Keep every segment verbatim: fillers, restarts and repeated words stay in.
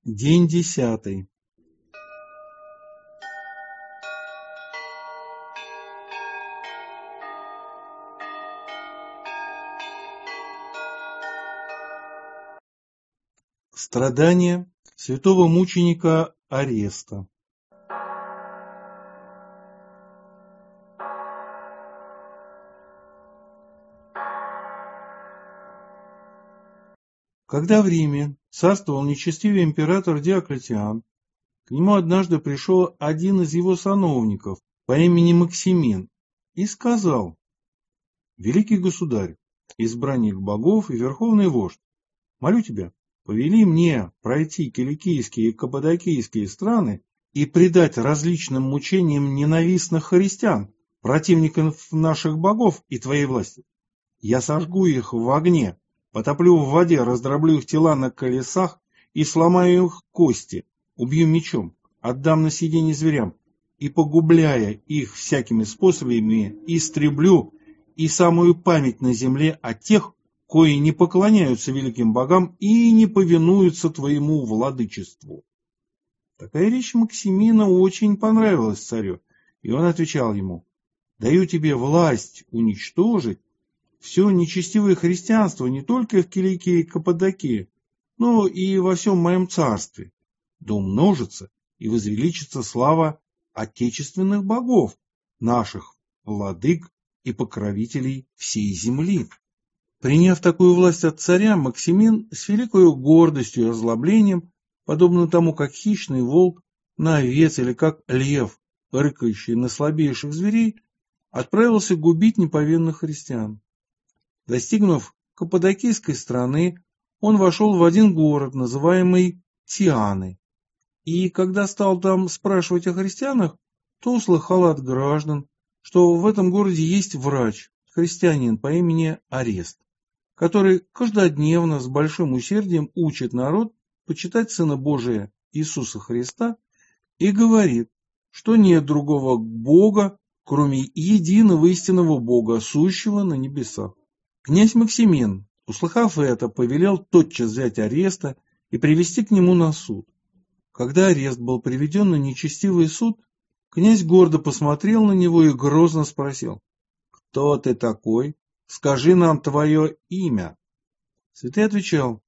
День десятый. Страдания святого мученика Ареста. Когда в Риме царствовал нечестивый император Диоклетиан, к нему однажды пришел один из его сановников по имени Максимин и сказал: «Великий государь, избранник богов и верховный вождь, молю тебя, повели мне пройти киликийские и каппадокийские страны и предать различным мучениям ненавистных христиан, противников наших богов и твоей власти. Я сожгу их в огне, потоплю в воде, раздроблю их тела на колесах и сломаю их кости, убью мечом, отдам на съедение зверям и, погубляя их всякими способами, истреблю и самую память на земле о тех, кои не поклоняются великим богам и не повинуются твоему владычеству». Такая речь Максимина очень понравилась царю, и он отвечал ему: «Даю тебе власть уничтожить все нечестивое христианство не только в Киликии и Каппадокии, но и во всем моем царстве, да умножится и возвеличится слава отечественных богов, наших владык и покровителей всей земли». Приняв такую власть от царя, Максимин с великой гордостью и озлоблением, подобно тому, как хищный волк на овец или как лев, рыкающий на слабейших зверей, отправился губить неповинных христиан. Достигнув каппадокийской страны, он вошел в один город, называемый Тианы, и когда стал там спрашивать о христианах, то услыхал от граждан, что в этом городе есть врач, христианин по имени Арест, который каждодневно с большим усердием учит народ почитать Сына Божия Иисуса Христа и говорит, что нет другого Бога, кроме единого истинного Бога, сущего на небесах. Князь Максимин, услыхав это, повелел тотчас взять Ареста и привести к нему на суд. Когда Арест был приведен на нечестивый суд, князь гордо посмотрел на него и грозно спросил: «Кто ты такой? Скажи нам твое имя». Святый отвечал: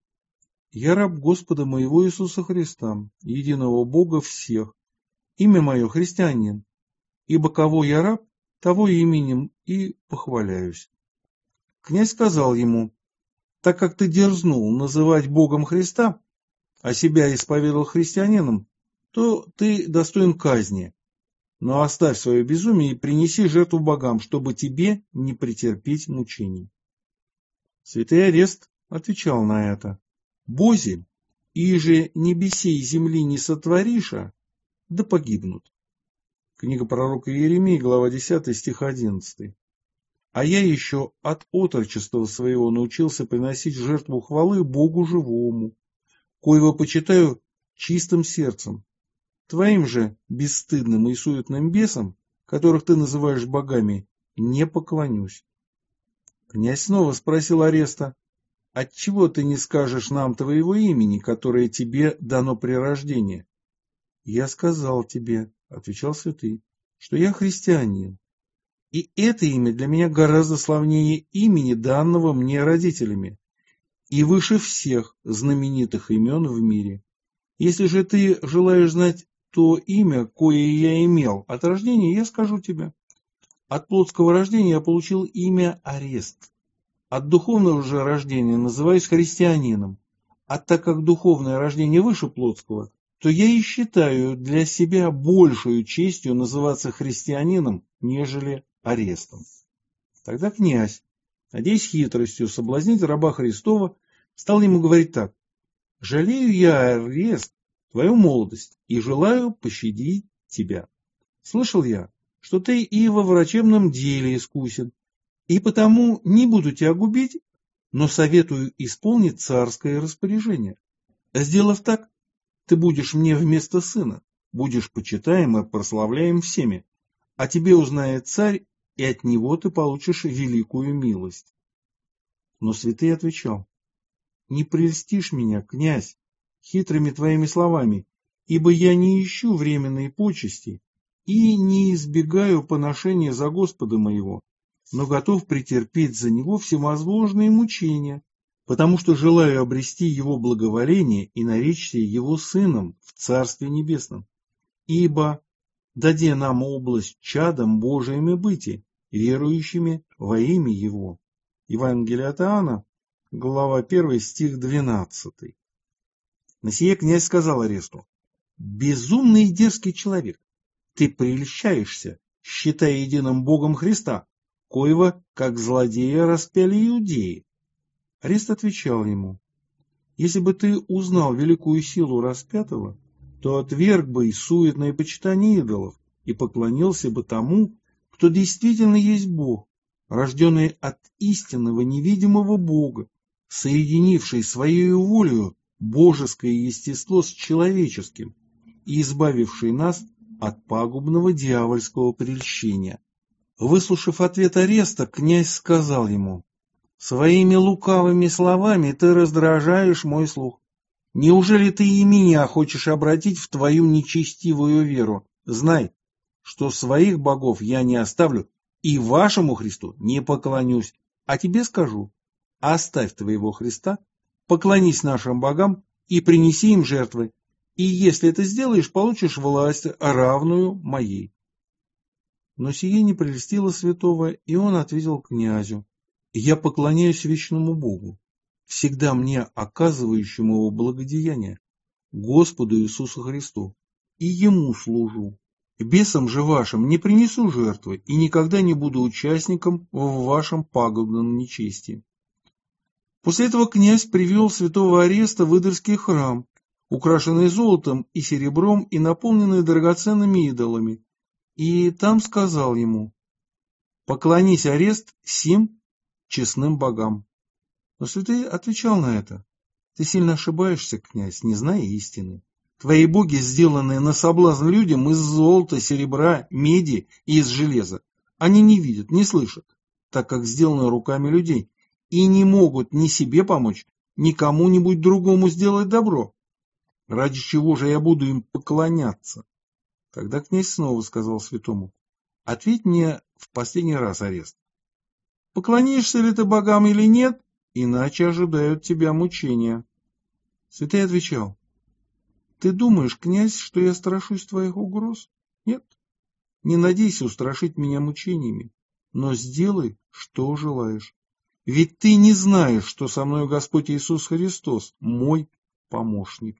«Я раб Господа моего Иисуса Христа, единого Бога всех. Имя мое христианин, ибо кого я раб, того именем и похваляюсь». Князь сказал ему: «Так как ты дерзнул называть Богом Христа, а себя исповедовал христианином, то ты достоин казни. Но оставь свое безумие и принеси жертву богам, чтобы тебе не претерпеть мучений». Святый Арест отвечал на это: «Бози, иже небесей и земли не сотвориша, да погибнут». Книга пророка Иеремии, глава десятая, стих одиннадцатый. «А я еще от отрочества своего научился приносить жертву хвалы Богу живому, коего почитаю чистым сердцем. Твоим же бесстыдным и суетным бесам, которых ты называешь богами, не поклонюсь». Князь снова спросил Ареста: «Отчего ты не скажешь нам твоего имени, которое тебе дано при рождении?» «Я сказал тебе, — отвечал святый, — что я христианин, и это имя для меня гораздо славнее имени, данного мне родителями, и выше всех знаменитых имен в мире. Если же ты желаешь знать то имя, кое я имел от рождения, я скажу тебе. От плотского рождения я получил имя Арест. От духовного же рождения называюсь христианином. А так как духовное рождение выше плотского, то я и считаю для себя большую честью называться христианином, нежели Арестом». Тогда князь, надеясь хитростью соблазнить раба Христова, стал ему говорить так: «Жалею я, Арест, твою молодость и желаю пощадить тебя. Слышал я, что ты и во врачебном деле искусен, и потому не буду тебя губить, но советую исполнить царское распоряжение. Сделав так, ты будешь мне вместо сына, будешь почитаем и прославляем всеми, а тебе узнает царь, и от него ты получишь великую милость». Но святый отвечал: «Не прельстишь меня, князь, хитрыми твоими словами, ибо я не ищу временной почести и не избегаю поношения за Господа моего, но готов претерпеть за него всевозможные мучения, потому что желаю обрести его благоволение и наречься его сыном в Царстве Небесном. Ибо даде нам область чадом Божиими быти, верующими во имя Его. Евангелие от Иоанна, глава первая, стих двенадцатый. На сие князь сказал Аресту: «Безумный и дерзкий человек, ты прельщаешься, считая единым Богом Христа, коего, как злодея, распяли иудеи». Арест отвечал ему: «Если бы ты узнал великую силу распятого, то отверг бы и суетное почитание идолов и поклонился бы тому, кто действительно есть Бог, рожденный от истинного невидимого Бога, соединивший своей волею божеское естество с человеческим и избавивший нас от пагубного дьявольского прельщения». Выслушав ответ Ареста, князь сказал ему: «Своими лукавыми словами ты раздражаешь мой слух. Неужели ты и меня хочешь обратить в твою нечестивую веру? Знай, что своих богов я не оставлю и вашему Христу не поклонюсь. А тебе скажу: оставь твоего Христа, поклонись нашим богам и принеси им жертвы, и если это сделаешь, получишь власть, равную моей». Но сие не прельстило святого, и он ответил князю: «Я поклоняюсь вечному Богу, всегда мне оказывающему его благодеяние, Господу Иисусу Христу, и Ему служу. Бесам же вашим не принесу жертвы и никогда не буду участником в вашем пагубном нечестии». После этого князь привел святого Ареста в Идольский храм, украшенный золотом и серебром и наполненный драгоценными идолами, и там сказал ему: «Поклонись, Арест, сим честным богам». Но святой отвечал на это: «Ты сильно ошибаешься, князь, не зная истины. Твои боги сделаны на соблазн людям из золота, серебра, меди и из железа. Они не видят, не слышат, так как сделаны руками людей, и не могут ни себе помочь, ни кому-нибудь другому сделать добро. Ради чего же я буду им поклоняться?» Тогда князь снова сказал святому: «Ответь мне в последний раз, Арест, поклонишься ли ты богам или нет, иначе ожидают тебя мучения». Святой отвечал: «Ты думаешь, князь, что я страшусь твоих угроз? Нет, не надейся устрашить меня мучениями, но сделай, что желаешь. Ведь ты не знаешь, что со мною Господь Иисус Христос, мой помощник».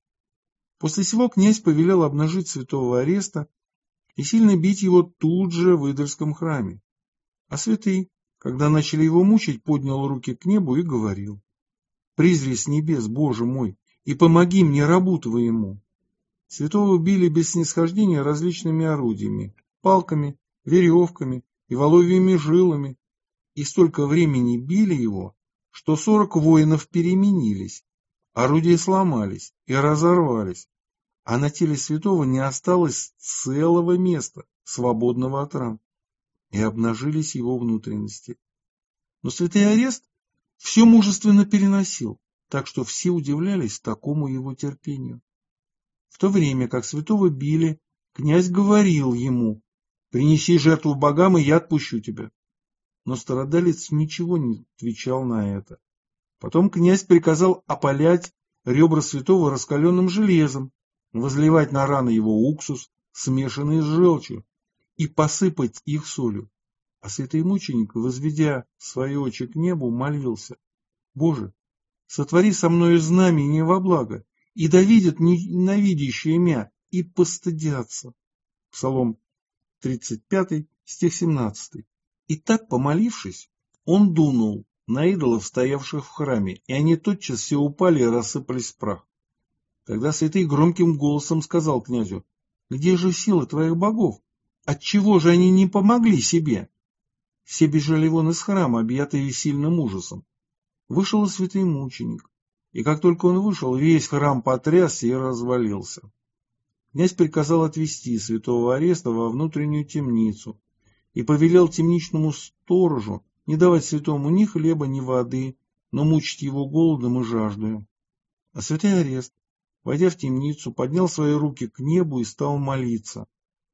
После сего князь повелел обнажить святого Ареста и сильно бить его тут же в Идольском храме. А святый, когда начали его мучить, поднял руки к небу и говорил: «Призри с небес, Боже мой, и помоги мне, рабу твоему». Святого били без снисхождения различными орудиями: палками, веревками и воловьими жилами, и столько времени били его, что сорок воинов переменились, орудия сломались и разорвались, а на теле святого не осталось целого места, свободного от ран, и обнажились его внутренности. Но святый Арест все мужественно переносил, так что все удивлялись такому его терпению. В то время, как святого били, князь говорил ему: «Принеси жертву богам, и я отпущу тебя». Но страдалец ничего не отвечал на это. Потом князь приказал опалять ребра святого раскаленным железом, возливать на раны его уксус, смешанный с желчью, и посыпать их солью. А святый мученик, возведя свои очи к небу, молился: «Боже, сотвори со мною знамение во благо, и да видят ненавидящие мя, и постыдятся». Псалом тридцать пятый, стих семнадцатый. И так, помолившись, он дунул на идолов, стоявших в храме, и они тотчас все упали и рассыпались в прах. Тогда святый громким голосом сказал князю: «Где же сила твоих богов? Отчего же они не помогли себе?» Все бежали вон из храма, объятые сильным ужасом. Вышел и святый мученик, и как только он вышел, весь храм потрясся и развалился. Князь приказал отвести святого Ареста во внутреннюю темницу и повелел темничному сторожу не давать святому ни хлеба, ни воды, но мучить его голодом и жаждою. А святой Арест, войдя в темницу, поднял свои руки к небу и стал молиться.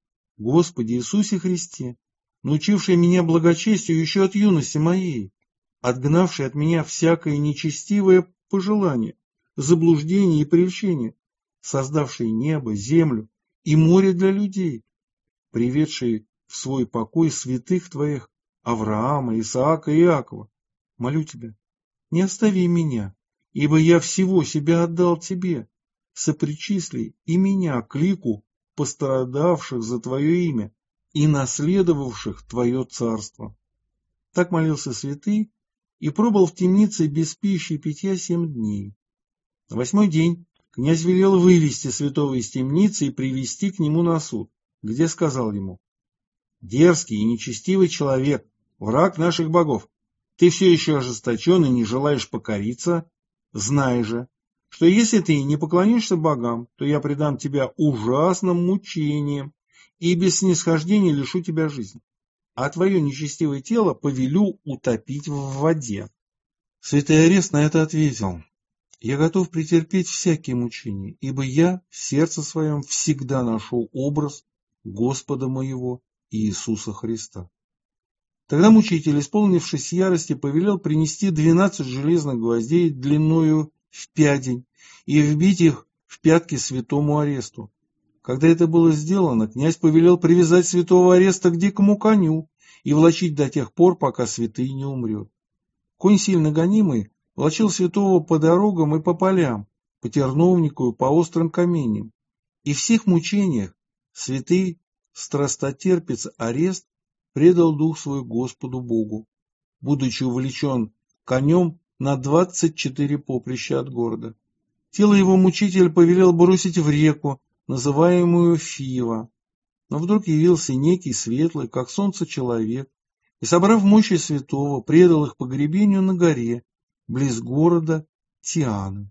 Господи Иисусе Христе, научивший меня благочестию еще от юности моей, отгнавший от меня всякое нечестивое пожелание, заблуждение и прельщение, создавший небо, землю и море для людей, приведший в свой покой святых Твоих Авраама, Исаака и Иакова, молю Тебя, не остави меня, ибо я всего себя отдал Тебе, сопричисли и меня к лику пострадавших за Твое имя и наследовавших Твое царство. Так молился святый и пробыл в темнице без пищи и питья семь дней. На восьмой день князь велел вывести святого из темницы и привести к нему на суд, где сказал ему: «Дерзкий и нечестивый человек, враг наших богов, ты все еще ожесточен и не желаешь покориться? Знай же, что если ты не поклонишься богам, то я предам тебя ужасным мучениям и без снисхождения лишу тебя жизни, а твое нечестивое тело повелю утопить в воде». Святый Арест на это ответил: «Я готов претерпеть всякие мучения, ибо я в сердце своем всегда ношу образ Господа моего Иисуса Христа». Тогда мучитель, исполнившись ярости, повелел принести двенадцать железных гвоздей длиною в пядень и вбить их в пятки святому Аресту. Когда это было сделано, князь повелел привязать святого Ареста к дикому коню и влачить до тех пор, пока святый не умрет. Конь, сильно гонимый, влачил святого по дорогам и по полям, по терновнику и по острым каменьям. И в всех мучениях святый страстотерпец Арест предал дух свой Господу Богу, будучи увлечен конем на двадцать четыре поприща от города. Тело его мучитель повелел бросить в реку, называемую Фива. Но вдруг явился некий светлый, как солнце, человек, и, собрав мощи святого, предал их погребению на горе, близ города Тианы.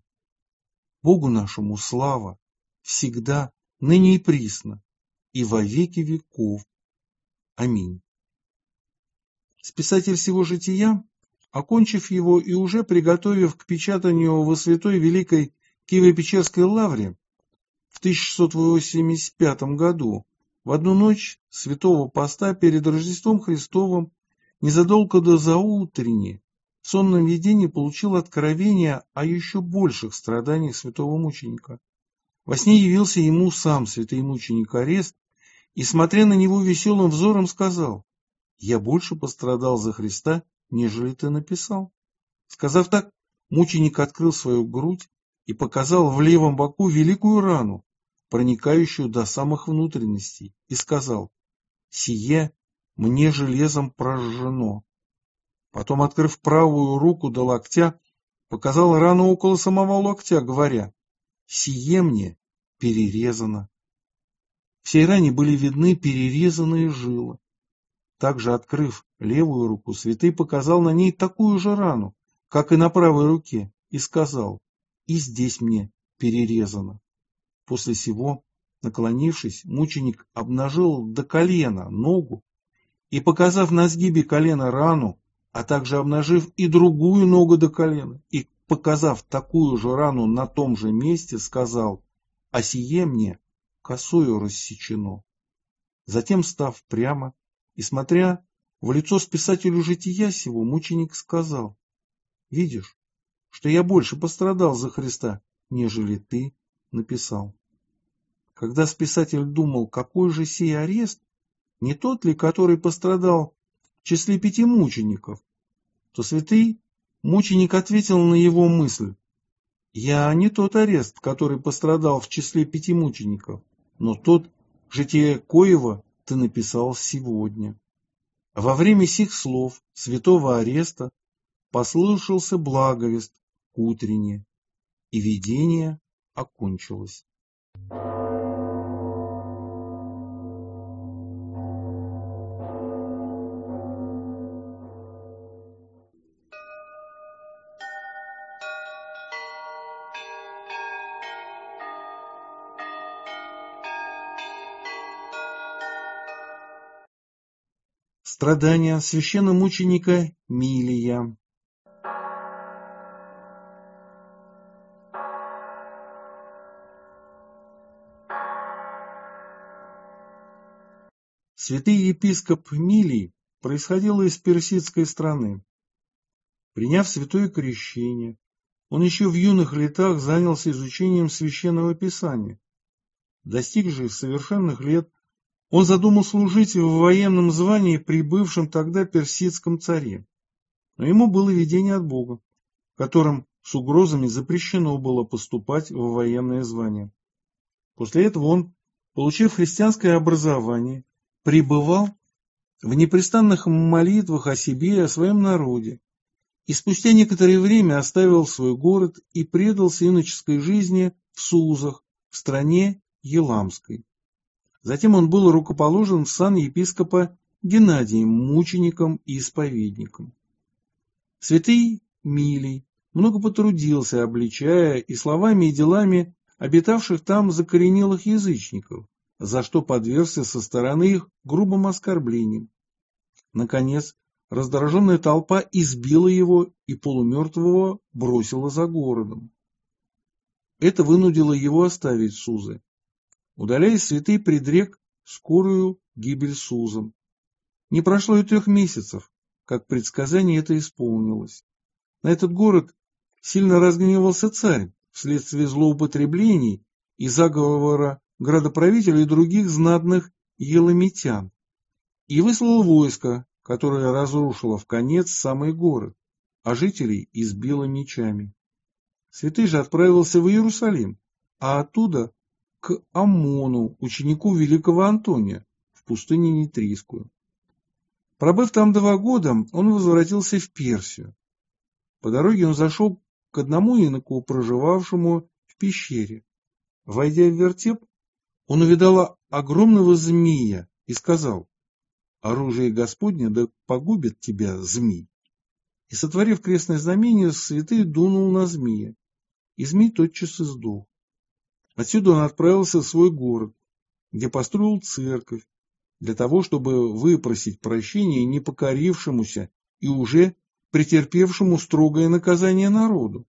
Богу нашему слава, всегда, ныне и присно, и во веки веков. Аминь. Списатель сего жития, окончив его и уже приготовив к печатанию во Святой Великой Киево-Печерской лавре в тысяча шестьсот восемьдесят пятом году, в одну ночь святого поста перед Рождеством Христовым, незадолго до заутренни, в сонном видении получил откровение о еще больших страданиях святого мученика. Во сне явился ему сам святый мученик Арест и, смотря на него веселым взором, сказал: «Я больше пострадал за Христа, нежели ты написал». Сказав так, мученик открыл свою грудь и показал в левом боку великую рану, проникающую до самых внутренностей, и сказал: «Сие мне железом прожжено». Потом, открыв правую руку до локтя, показал рану около самого локтя, говоря: «Сие мне перерезано». В сей ране были видны перерезанные жилы. Также, открыв левую руку, святый показал на ней такую же рану, как и на правой руке, и сказал: «И здесь мне перерезано». После сего, наклонившись, мученик обнажил до колена ногу и, показав на сгибе колена рану, а также обнажив и другую ногу до колена, и показав такую же рану на том же месте, сказал: «А сие мне косою рассечено». Затем, став прямо и смотря в лицо списателю жития сего, мученик сказал: «Видишь, что я больше пострадал за Христа, нежели ты написал». Когда списатель думал, какой же сей Арест, не тот ли, который пострадал в числе пяти мучеников, то святый мученик ответил на его мысль: «Я не тот Арест, который пострадал в числе пяти мучеников, но тот, житие коего ты написал сегодня». Во время сих слов святого Ареста послышался благовест утренне, и видение окончилось. Страдания священномученика Милия. Святый епископ Милий происходил из персидской страны. Приняв святое крещение, он еще в юных летах занялся изучением священного писания. Достиг же совершенных лет, он задумал служить в военном звании при бывшем тогда персидском царе. Но ему было видение от Бога, которым с угрозами запрещено было поступать в военное звание. После этого он, получив христианское образование, пребывал в непрестанных молитвах о себе и о своем народе, и спустя некоторое время оставил свой город и предался иноческой жизни в Сузах, в стране Еламской. Затем он был рукоположен в сан епископа Геннадием, мучеником и исповедником. Святый Милий много потрудился, обличая и словами, и делами обитавших там закоренелых язычников, за что подвергся со стороны их грубым оскорблениям. Наконец, раздраженная толпа избила его и полумертвого бросила за городом. Это вынудило его оставить Сузы. Удаляясь, святый предрек скорую гибель Сузам. Не прошло и трех месяцев, как предсказание это исполнилось. На этот город сильно разгневался царь вследствие злоупотреблений и заговора градоправителей и других знатных еламитян, и выслал войско, которое разрушило вконец самый город, а жителей избило мечами. Святый же отправился в Иерусалим, а оттуда к Аммону, ученику великого Антония, в пустыню Нитрийскую. Пробыв там два года, он возвратился в Персию. По дороге он зашел к одному иноку, проживавшему в пещере. Войдя в вертеп, он увидал огромного змея и сказал: «Оружие Господне да погубит тебя, змей». И, сотворив крестное знамение, святый дунул на змея, и змей тотчас и сдох. Отсюда он отправился в свой город, где построил церковь, для того, чтобы выпросить прощение непокорившемуся и уже претерпевшему строгое наказание народу.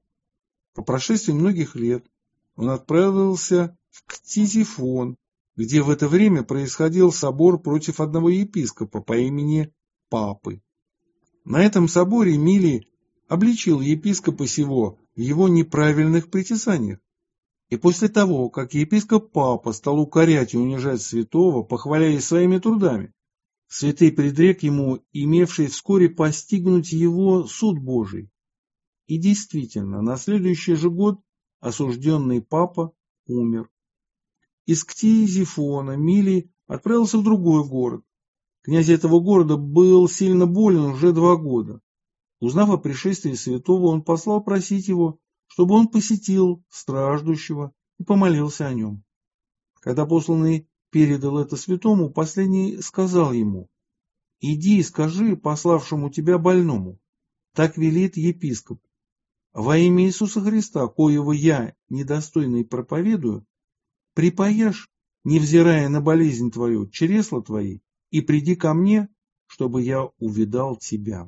По прошествии многих лет он отправился в Ктизифон, где в это время происходил собор против одного епископа по имени Папы. На этом соборе Милий обличил епископа сего в его неправильных притязаниях. И после того, как епископ Папа стал укорять и унижать святого, похваляясь своими трудами, святый предрек ему, имевший вскоре постигнуть его суд Божий. И действительно, на следующий же год осужденный Папа умер. Из Ктизифона Милий отправился в другой город. Князь этого города был сильно болен уже два года. Узнав о пришествии святого, он послал просить его, чтобы он посетил страждущего и помолился о нем. Когда посланный передал это святому, последний сказал ему: «Иди и скажи пославшему тебя больному, так велит епископ, во имя Иисуса Христа, коего я, недостойный, проповедую, припаяшь, невзирая на болезнь твою, чресла твои, и приди ко мне, чтобы я увидал тебя».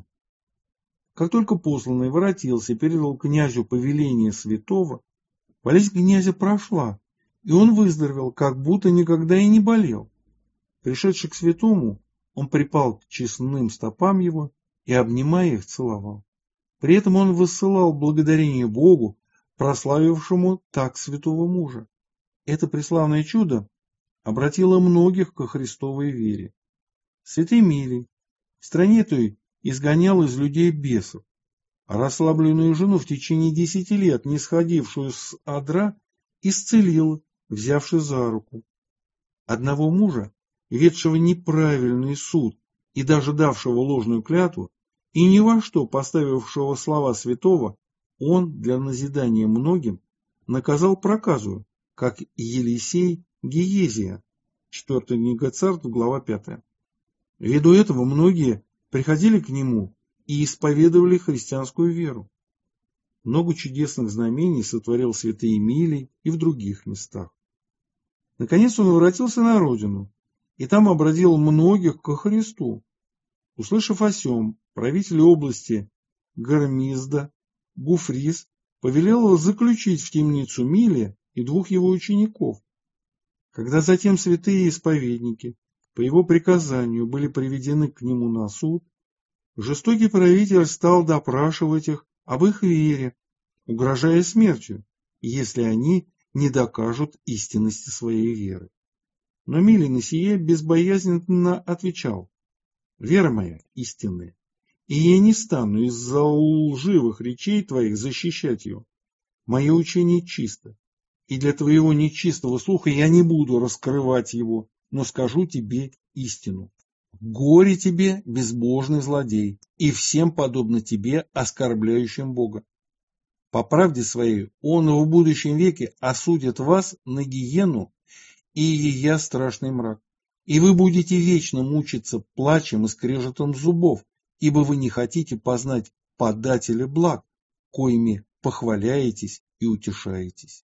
Как только посланный воротился и передал князю повеление святого, болезнь князя прошла, и он выздоровел, как будто никогда и не болел. Пришедший к святому, он припал к честным стопам его и, обнимая их, целовал. При этом он высылал благодарение Богу, прославившему так святого мужа. Это преславное чудо обратило многих ко Христовой вере. Святый Милий в стране той изгонял из людей бесов, а расслабленную жену, в течение десяти лет не сходившую с одра, исцелил, взявши за руку. Одного мужа, ведшего неправильный суд и даже давшего ложную клятву, и ни во что поставившего слова святого, он для назидания многим наказал проказу, как Елисей Гиезия, четвёртая книга Царств, глава пятая. Ввиду этого многие приходили к нему и исповедовали христианскую веру. Много чудесных знамений сотворил святый Милий и в других местах. Наконец он воротился на родину, и там обратил многих ко Христу. Услышав о сем, правитель области Гармизда Гуфрис повелел заключить в темницу Милия и двух его учеников. Когда затем святые исповедники по его приказанию были приведены к нему на суд, жестокий правитель стал допрашивать их об их вере, угрожая смертью, если они не докажут истинности своей веры. Но Милий на сие безбоязненно отвечал: «Вера моя истинная, и я не стану из-за лживых речей твоих защищать ее. Мое учение чисто, и для твоего нечистого слуха я не буду раскрывать его, но скажу тебе истину. Горе тебе, безбожный злодей, и всем подобно тебе, оскорбляющим Бога. По правде своей он в будущем веке осудит вас на гиену и ея страшный мрак, и вы будете вечно мучиться плачем и скрежетом зубов, ибо вы не хотите познать подателя благ, коими похваляетесь и утешаетесь».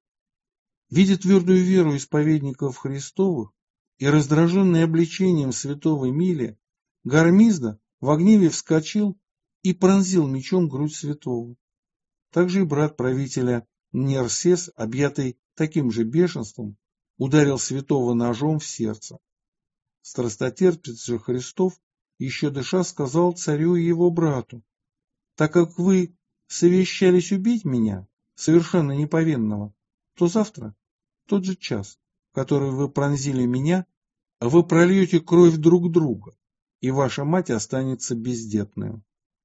Видя твердую веру исповедников Христовых и раздраженный обличением святого Милия, Гармизда в гневе вскочил и пронзил мечом грудь святого. Также и брат правителя Нерсес, объятый таким же бешенством, ударил святого ножом в сердце. Страстотерпец же Христов, еще дыша, сказал царю и его брату: «Так как вы совещались убить меня, совершенно неповинного, то завтра, в тот же час, в который вы пронзили меня, вы прольете кровь друг друга, и ваша мать останется бездетной».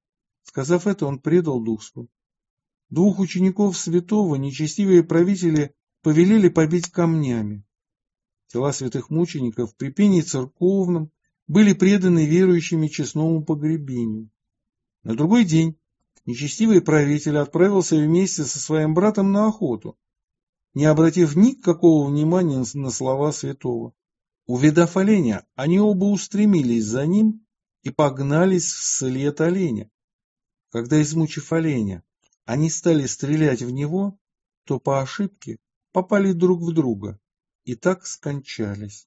Сказав это, он предал дух свой. Двух учеников святого нечестивые правители повелели побить камнями. Тела святых мучеников при пении церковном были преданы верующими честному погребению. На другой день нечестивый правитель отправился вместе со своим братом на охоту, не обратив никакого внимания на слова святого. Увидав оленя, они оба устремились за ним и погнались вслед оленя. Когда, измучив оленя, они стали стрелять в него, то по ошибке попали друг в друга и так скончались.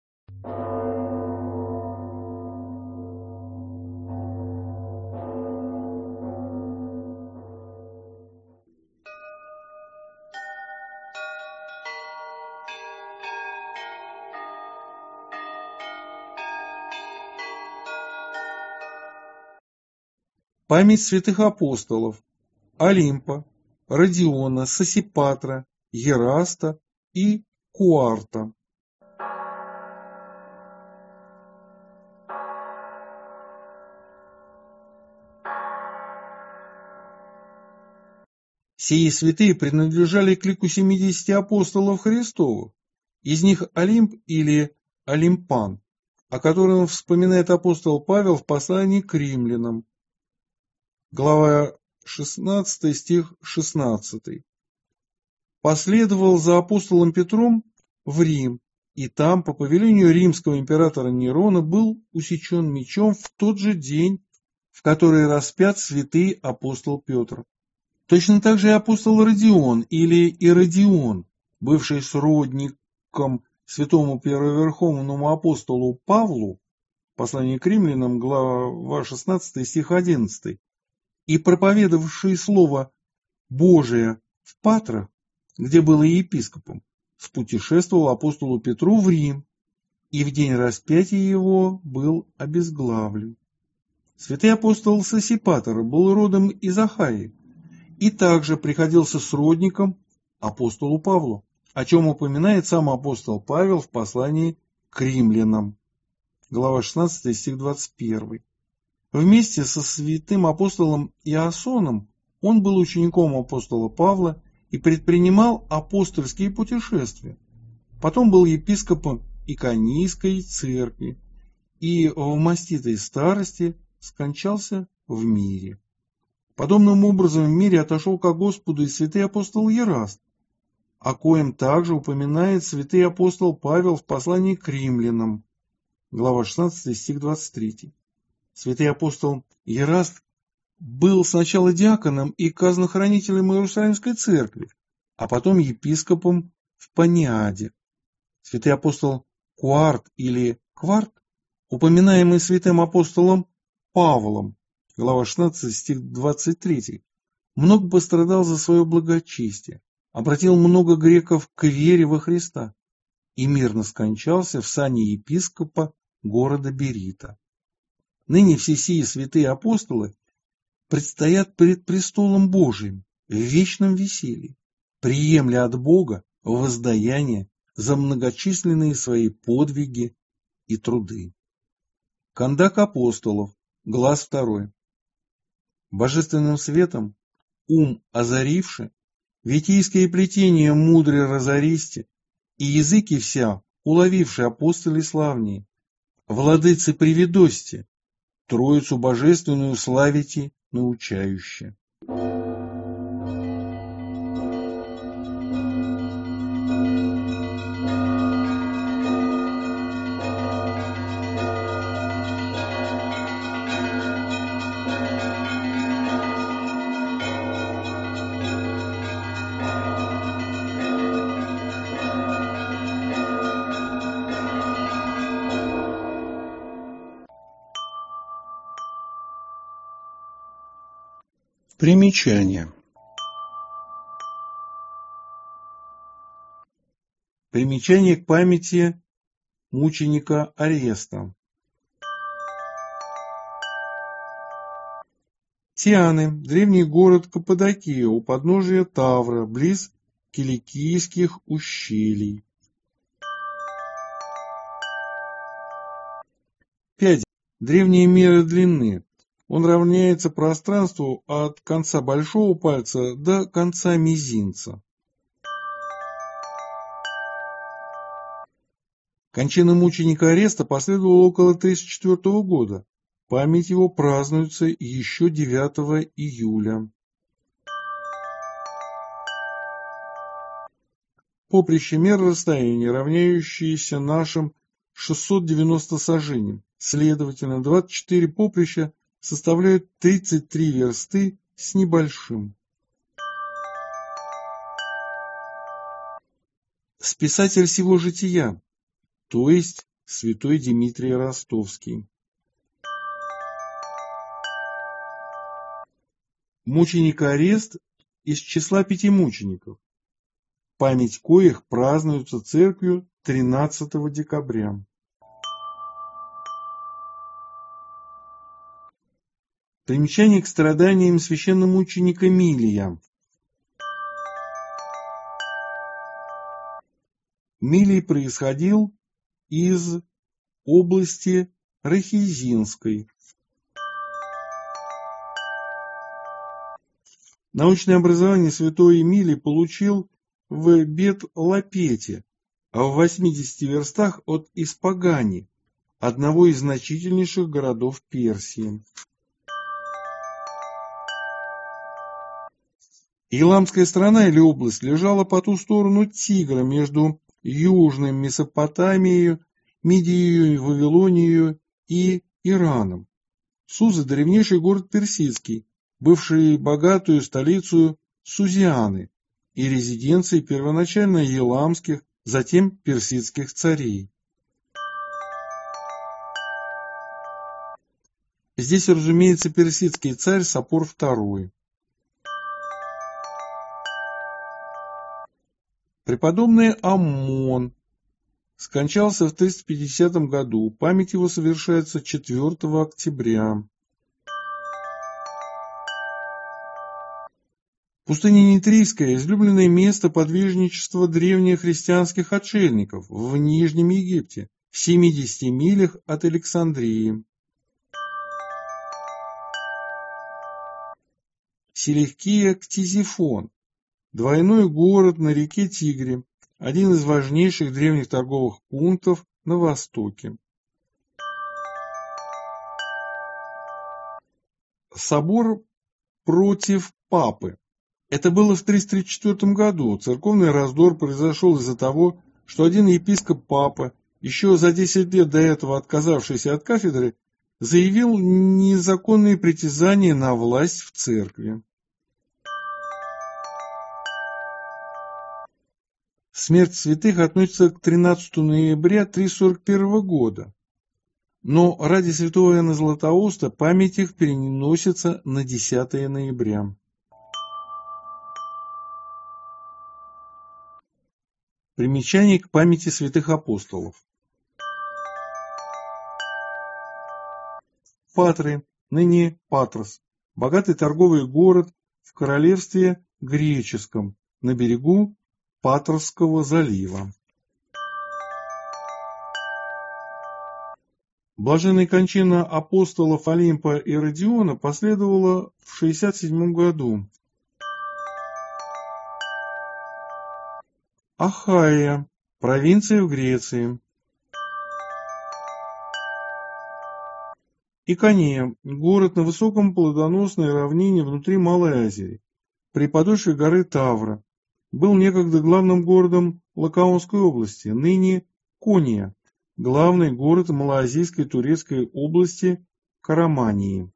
Память святых апостолов Олимпа, Родиона, Сосипатра, Ераста и Куарта. Сии святые принадлежали к лику семидесяти апостолов Христовых. Из них Олимп или Олимпан, о котором вспоминает апостол Павел в послании к римлянам. Глава шестнадцатая, стих шестнадцатый. Последовал за апостолом Петром в Рим, и там, по повелению римского императора Нерона, был усечен мечом в тот же день, в который распят святый апостол Петр. Точно так же и апостол Родион или Иродион, бывший сродником святому первоверховному апостолу Павлу, послание к римлянам, глава шестнадцатая, стих одиннадцатый, и проповедовавший слово Божие в Патрах, где был и епископом, спутешествовал апостолу Петру в Рим, и в день распятия его был обезглавлен. Святый апостол Сосипатр был родом из Ахаи и также приходился сродником апостолу Павлу, о чем упоминает сам апостол Павел в послании к римлянам, глава шестнадцатая, стих двадцать первый. Вместе со святым апостолом Иасоном он был учеником апостола Павла и предпринимал апостольские путешествия. Потом был епископом Иконийской церкви и в маститой старости скончался в мире. Подобным образом в мире отошел ко Господу и святый апостол Ераст, о коем также упоминает святый апостол Павел в послании к римлянам, глава шестнадцатая, стих двадцать третий. Святый апостол Ераст был сначала диаконом и казнохранителем Иерусалимской церкви, а потом епископом в Паниаде. Святый апостол Куарт или Кварт, упоминаемый святым апостолом Павлом, глава шестнадцатая, стих двадцать третий, много пострадал за свое благочестие, обратил много греков к вере во Христа и мирно скончался в сане епископа города Берита. Ныне все сии святые апостолы предстоят пред престолом Божиим в вечном веселье, приемля от Бога воздаяние за многочисленные свои подвиги и труды. Кондак апостолов, глаз второй. Божественным светом ум озаривши, витийское плетение мудрый разористи, и языки вся, уловивши апостолы славнее, владыцы приведости, Троицу божественную славите научающе. Примечание. Примечание к памяти мученика Ареста. Тианы – древний город Каппадокия у подножия Тавра, близ Киликийских ущелий. пять. Древние меры длины. Он равняется пространству от конца большого пальца до конца мизинца. Кончина мученика Ареста последовала около тридцать четвёртого года. Память его празднуется еще девятого июля. Поприще мер расстояния, равняющиеся нашим шестьсот девяноста саженям. Следовательно, двадцать четыре поприща составляют тридцать три версты с небольшим. Списатель всего жития, то есть святой Дмитрий Ростовский. Мученик Арест из числа пяти мучеников, память коих празднуется церковью тринадцатого декабря. Примечание к страданиям священномученика Милия. Милий происходил из области Рахизинской. Научное образование святой Эмилий получил в Бет-Лапете, а в восьмидесяти верстах от Испагани, одного из значительнейших городов Персии. Еламская страна или область лежала по ту сторону Тигра между Южной Месопотамией, Мидией, Вавилонией и Ираном. Суза – древнейший город персидский, бывший богатую столицу Сузианы и резиденцией первоначально еламских, затем персидских царей. Здесь, разумеется, персидский царь Сапор второй. Преподобный Аммон скончался в триста пятидесятом году, память его совершается четвёртого октября. Пустыня Нитрийская – излюбленное место подвижничества древних христианских отшельников в Нижнем Египте, в семидесяти милях от Александрии. Селевкия Ктизифон – двойной город на реке Тигре, один из важнейших древних торговых пунктов на востоке. Собор против папы. Это было в триста тридцать четвёртом году. Церковный раздор произошел из-за того, что один епископ папа, еще за десять лет до этого отказавшийся от кафедры, заявил незаконные притязания на власть в церкви. Смерть святых относится к тринадцатому ноября триста сорок первого года, но ради святого Иоанна Златоуста память их переносится на десятое ноября. Примечание к памяти святых апостолов. Патры, ныне Патрос, богатый торговый город в королевстве греческом на берегу Патросского залива. Блаженная кончина апостолов Олимпа и Родиона последовала в шестьдесят седьмом году. Ахайя, провинция в Греции. Иконея, город на высоком плодоносной равнине внутри Малой Азии, при подошве горы Тавра, был некогда главным городом Лакаонской области, ныне Кония, главный город малоазийской турецкой области Карамании.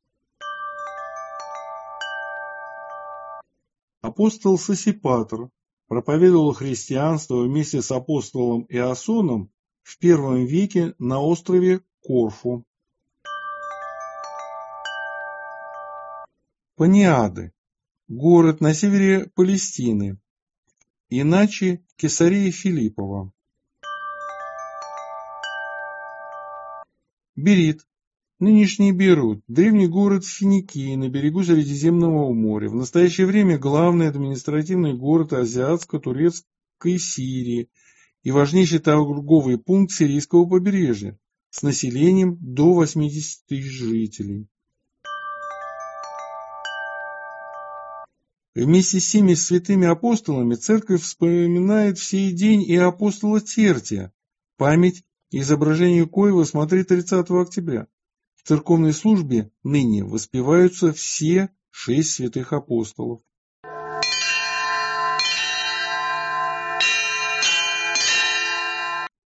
Апостол Сосипатр проповедовал христианство вместе с апостолом Иасоном в первом веке на острове Корфу. Паниады, город на севере Палестины, иначе Кесария Филиппова. Берит, нынешний Бейрут, древний город в Финикии на берегу Средиземного моря, в настоящее время главный административный город азиатско-турецкой Сирии и важнейший торговый пункт сирийского побережья с населением до восьмидесяти тысяч жителей. Вместе с всеми святыми апостолами церковь вспоминает в сей день и апостола Тертия, память и изображение коего смотри тридцатого октября. В церковной службе ныне воспеваются все шесть святых апостолов.